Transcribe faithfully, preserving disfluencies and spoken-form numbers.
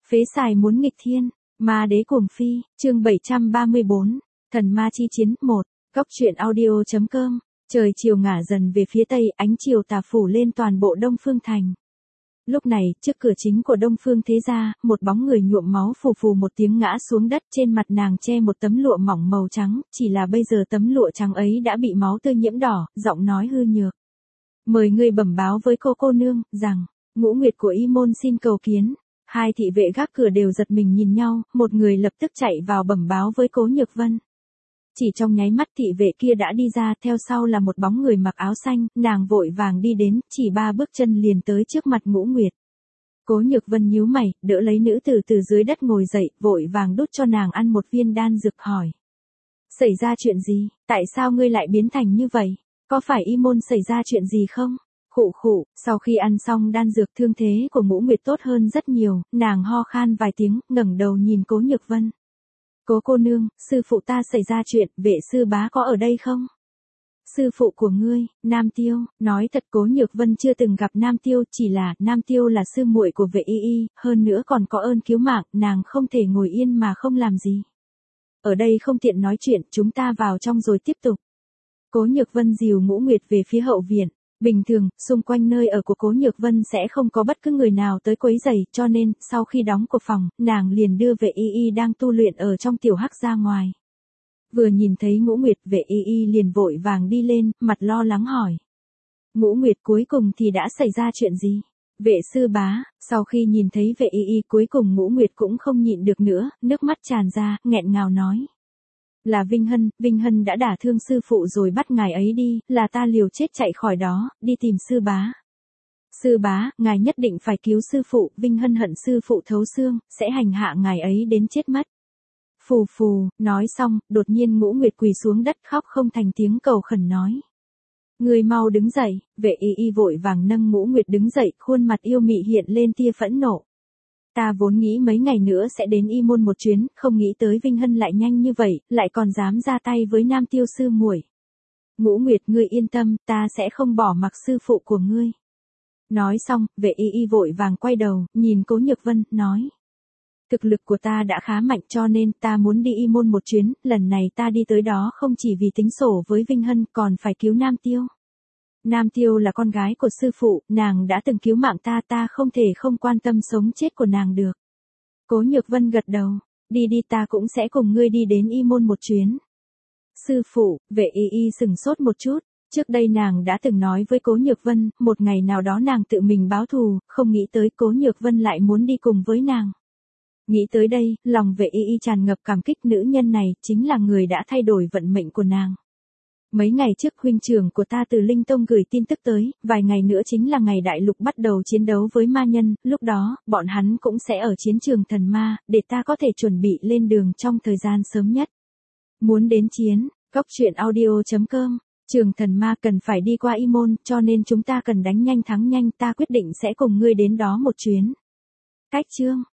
Phế xài muốn nghịch thiên, ma đế cuồng phi, chương bảy trăm ba mươi bốn, thần ma chi chiến, một, góc truyện audio.com, trời chiều ngả dần về phía tây, ánh chiều tà phủ lên toàn bộ Đông Phương Thành. Lúc này, trước cửa chính của Đông Phương Thế Gia, một bóng người nhuộm máu phù phù một tiếng ngã xuống đất, trên mặt nàng che một tấm lụa mỏng màu trắng, chỉ là bây giờ tấm lụa trắng ấy đã bị máu tươi nhiễm đỏ, giọng nói hư nhược. Mời người bẩm báo với cô cô nương, rằng, Ngũ Nguyệt của Y Môn xin cầu kiến. Hai thị vệ gác cửa đều giật mình nhìn nhau, một người lập tức chạy vào bẩm báo với Cố Nhược Vân. Chỉ trong nháy mắt thị vệ kia đã đi ra, theo sau là một bóng người mặc áo xanh, nàng vội vàng đi đến, chỉ ba bước chân liền tới trước mặt Ngũ Nguyệt. Cố Nhược Vân nhíu mày, đỡ lấy nữ tử từ dưới đất ngồi dậy, vội vàng đút cho nàng ăn một viên đan dược, hỏi. Xảy ra chuyện gì, tại sao ngươi lại biến thành như vậy, có phải Y Môn xảy ra chuyện gì không? Khụ khụ, sau khi ăn xong đan dược thương thế của Ngũ Nguyệt tốt hơn rất nhiều, nàng ho khan vài tiếng, ngẩng đầu nhìn Cố Nhược Vân. Cố cô nương, sư phụ ta xảy ra chuyện, vệ sư bá có ở đây không? Sư phụ của ngươi, Nam Tiêu, nói thật Cố Nhược Vân chưa từng gặp Nam Tiêu, chỉ là, Nam Tiêu là sư muội của vệ y y, hơn nữa còn có ơn cứu mạng, nàng không thể ngồi yên mà không làm gì. Ở đây không tiện nói chuyện, chúng ta vào trong rồi tiếp tục. Cố Nhược Vân dìu Ngũ Nguyệt về phía hậu viện. Bình thường, xung quanh nơi ở của Cố Nhược Vân sẽ không có bất cứ người nào tới quấy rầy, cho nên, sau khi đóng cửa phòng, nàng liền đưa vệ y y đang tu luyện ở trong tiểu hắc ra ngoài. Vừa nhìn thấy Ngũ Nguyệt, vệ y y liền vội vàng đi lên, mặt lo lắng hỏi. Ngũ Nguyệt cuối cùng thì đã xảy ra chuyện gì? Vệ sư bá, sau khi nhìn thấy vệ y y cuối cùng Ngũ Nguyệt cũng không nhịn được nữa, nước mắt tràn ra, nghẹn ngào nói. Là Vinh Hân, Vinh Hân đã đả thương sư phụ rồi bắt ngài ấy đi, là ta liều chết chạy khỏi đó, đi tìm sư bá. Sư bá, ngài nhất định phải cứu sư phụ, Vinh Hân hận sư phụ thấu xương, sẽ hành hạ ngài ấy đến chết mất. Phù phù, nói xong, đột nhiên Ngũ Nguyệt quỳ xuống đất khóc không thành tiếng, cầu khẩn nói. Người mau đứng dậy, vệ y y vội vàng nâng Ngũ Nguyệt đứng dậy, khuôn mặt yêu mị hiện lên tia phẫn nộ. Ta vốn nghĩ mấy ngày nữa sẽ đến Y Môn một chuyến, không nghĩ tới Vinh Hân lại nhanh như vậy, lại còn dám ra tay với Nam Tiêu sư muội. Ngũ Nguyệt, ngươi yên tâm, ta sẽ không bỏ mặc sư phụ của ngươi. Nói xong, vệ y y vội vàng quay đầu, nhìn Cố Nhược Vân, nói. Thực lực của ta đã khá mạnh cho nên ta muốn đi Y Môn một chuyến, lần này ta đi tới đó không chỉ vì tính sổ với Vinh Hân còn phải cứu Nam Tiêu. Nam Tiêu là con gái của sư phụ, nàng đã từng cứu mạng ta, ta không thể không quan tâm sống chết của nàng được. Cố Nhược Vân gật đầu, đi đi, ta cũng sẽ cùng ngươi đi đến Y Môn một chuyến. Sư phụ, vệ y y sừng sốt một chút, trước đây nàng đã từng nói với Cố Nhược Vân, một ngày nào đó nàng tự mình báo thù, không nghĩ tới Cố Nhược Vân lại muốn đi cùng với nàng. Nghĩ tới đây, lòng vệ y y tràn ngập cảm kích, nữ nhân này chính là người đã thay đổi vận mệnh của nàng. Mấy ngày trước huynh trưởng của ta từ Linh Tông gửi tin tức tới, vài ngày nữa chính là ngày đại lục bắt đầu chiến đấu với ma nhân, lúc đó, bọn hắn cũng sẽ ở chiến trường thần ma, để ta có thể chuẩn bị lên đường trong thời gian sớm nhất. Muốn đến chiến, góc truyện audio.com, trường thần ma cần phải đi qua Y Môn, cho nên chúng ta cần đánh nhanh thắng nhanh, ta quyết định sẽ cùng ngươi đến đó một chuyến. Cách chương.